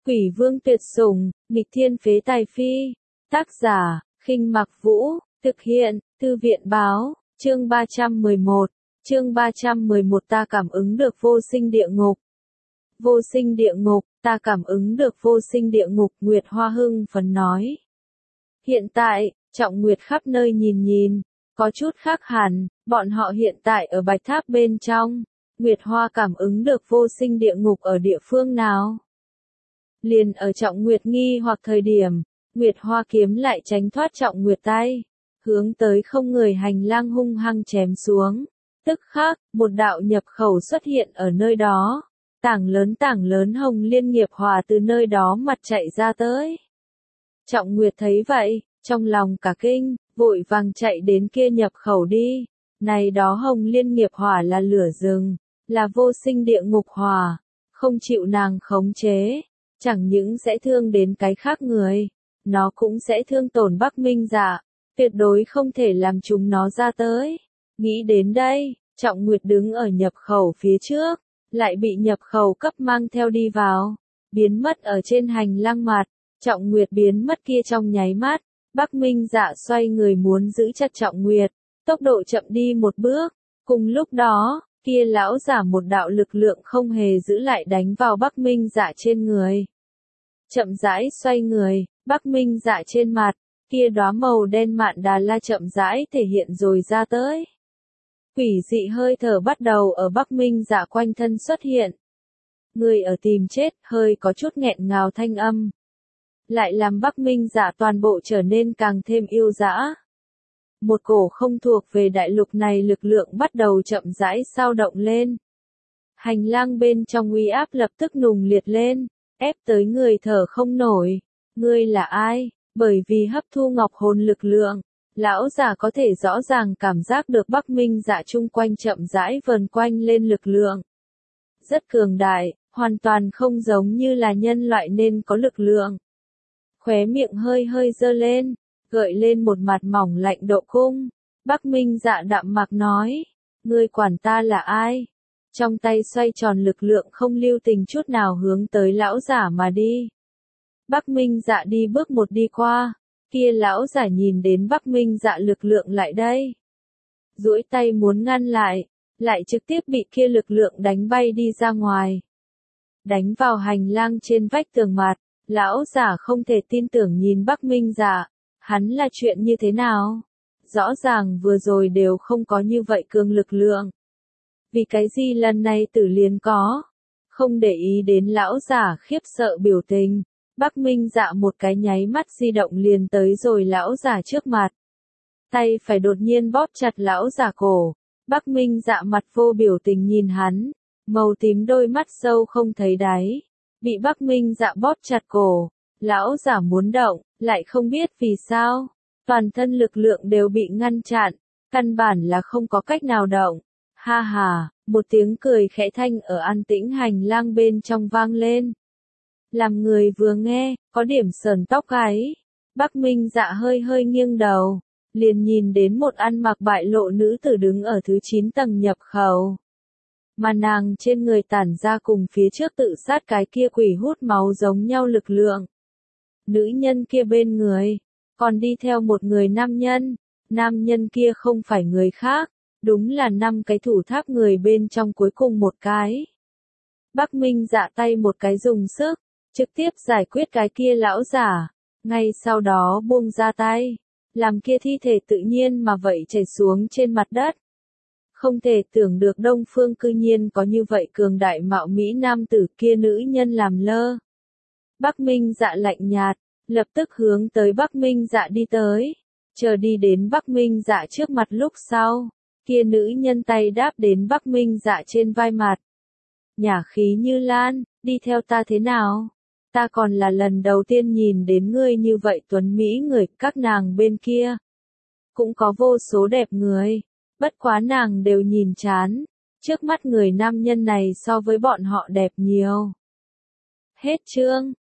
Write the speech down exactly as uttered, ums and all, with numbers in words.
Quỷ vương tuyệt sủng, nghịch thiên phế tài phi. Tác giả, Khinh Mặc Vũ, thực hiện, Thư viện báo, chương ba trăm mười một, chương ba trăm mười một ta cảm ứng được vô sinh địa ngục. Vô sinh địa ngục, ta cảm ứng được vô sinh địa ngục, Nguyệt Hoa hưng phấn nói. Hiện tại, Trọng Nguyệt khắp nơi nhìn nhìn, có chút khác hẳn, bọn họ hiện tại ở Bạch Tháp bên trong. Nguyệt Hoa cảm ứng được vô sinh địa ngục ở địa phương nào? Liền ở Trọng Nguyệt nghi hoặc thời điểm, Nguyệt Hoa kiếm lại tránh thoát Trọng Nguyệt tay, hướng tới không người hành lang hung hăng chém xuống. Tức khắc, một đạo nhập khẩu xuất hiện ở nơi đó. Tảng lớn tảng lớn hồng liên nghiệp hỏa từ nơi đó mặt chạy ra tới. Trọng Nguyệt thấy vậy, trong lòng cả kinh, vội vàng chạy đến kia nhập khẩu đi. Này đó hồng liên nghiệp hỏa là lửa rừng, là vô sinh địa ngục hỏa, không chịu nàng khống chế, chẳng những sẽ thương đến cái khác người, nó cũng sẽ thương tổn Bắc Minh Dạ, tuyệt đối không thể làm chúng nó ra tới. Nghĩ đến đây, Trọng Nguyệt đứng ở nhập khẩu phía trước, lại bị nhập khẩu cấp mang theo đi vào, biến mất ở trên hành lang mặt. Trọng Nguyệt biến mất kia trong nháy mắt, Bắc Minh Dạ xoay người muốn giữ chặt Trọng Nguyệt, tốc độ chậm đi một bước. Cùng lúc đó, kia lão giả một đạo lực lượng không hề giữ lại đánh vào Bắc Minh Dạ trên người. Chậm rãi xoay người, Bắc Minh Dạ trên mặt, kia đóa màu đen mạn đà la chậm rãi thể hiện rồi ra tới. Quỷ dị hơi thở bắt đầu ở Bắc Minh Dạ quanh thân xuất hiện. Người ở tìm chết, hơi có chút nghẹn ngào thanh âm. Lại làm Bắc Minh Dạ toàn bộ trở nên càng thêm yêu dã. Một cổ không thuộc về đại lục này lực lượng bắt đầu chậm rãi sao động lên. Hành lang bên trong uy áp lập tức nùng liệt lên, ép tới người thở không nổi. Ngươi là ai? Bởi vì hấp thu ngọc hồn lực lượng, lão già có thể rõ ràng cảm giác được Bắc Minh Dạ chung quanh chậm rãi vần quanh lên lực lượng. Rất cường đại, hoàn toàn không giống như là nhân loại nên có lực lượng. Khóe miệng hơi hơi dơ lên, gợi lên một mặt mỏng lạnh độ cung. Bắc Minh Dạ đạm mạc nói, ngươi quản ta là ai? Trong tay xoay tròn lực lượng không lưu tình chút nào hướng tới lão giả mà đi. Bắc Minh Dạ đi bước một đi qua, kia lão giả nhìn đến Bắc Minh Dạ lực lượng lại đây. Duỗi tay muốn ngăn lại, lại trực tiếp bị kia lực lượng đánh bay đi ra ngoài. Đánh vào hành lang trên vách tường mặt, lão giả không thể tin tưởng nhìn Bắc Minh Dạ, hắn là chuyện như thế nào? Rõ ràng vừa rồi đều không có như vậy cường lực lượng. Vì cái gì lần này tử liền có? Không để ý đến lão giả khiếp sợ biểu tình. Bắc Minh Dạ một cái nháy mắt di động liền tới rồi lão giả trước mặt. Tay phải đột nhiên bóp chặt lão giả cổ. Bắc Minh Dạ mặt vô biểu tình nhìn hắn. Màu tím đôi mắt sâu không thấy đáy. Bị Bắc Minh Dạ bóp chặt cổ. Lão giả muốn động, lại không biết vì sao. Toàn thân lực lượng đều bị ngăn chặn. Căn bản là không có cách nào động. Ha ha, một tiếng cười khẽ thanh ở an tĩnh hành lang bên trong vang lên. Làm người vừa nghe, có điểm sờn tóc gáy. Bắc Minh Dạ hơi hơi nghiêng đầu, liền nhìn đến một ăn mặc bại lộ nữ tử đứng ở thứ chín tầng nhập khẩu. Mà nàng trên người tản ra cùng phía trước tự sát cái kia quỷ hút máu giống nhau lực lượng. Nữ nhân kia bên người, còn đi theo một người nam nhân. Nam nhân kia không phải người khác, đúng là năm cái thủ tháp người bên trong cuối cùng một cái. Bắc Minh Dạ tay một cái dùng sức, trực tiếp giải quyết cái kia lão giả, ngay sau đó buông ra tay, làm kia thi thể tự nhiên mà vậy chảy xuống trên mặt đất. Không thể tưởng được Đông Phương cư nhiên có như vậy cường đại mạo mỹ nam tử, kia nữ nhân làm lơ. Bắc Minh Dạ lạnh nhạt, lập tức hướng tới Bắc Minh Dạ đi tới, chờ đi đến Bắc Minh Dạ trước mặt lúc sau, kia nữ nhân tay đáp đến Bắc Minh Dạ trên vai mặt. Nhả khí như lan, đi theo ta thế nào? Ta còn là lần đầu tiên nhìn đến ngươi như vậy tuấn mỹ người, các nàng bên kia cũng có vô số đẹp người, bất quá nàng đều nhìn chán, trước mắt người nam nhân này so với bọn họ đẹp nhiều. Hết chương.